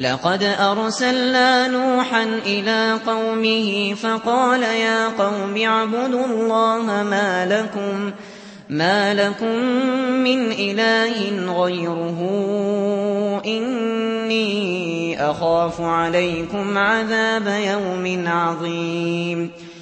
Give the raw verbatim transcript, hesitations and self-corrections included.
لقد أرسلنا نوحا إلى قومه فقال يا قوم اعبدوا الله ما لكم ما لكم من إله غيره إني أخاف عليكم عذاب يوم عظيم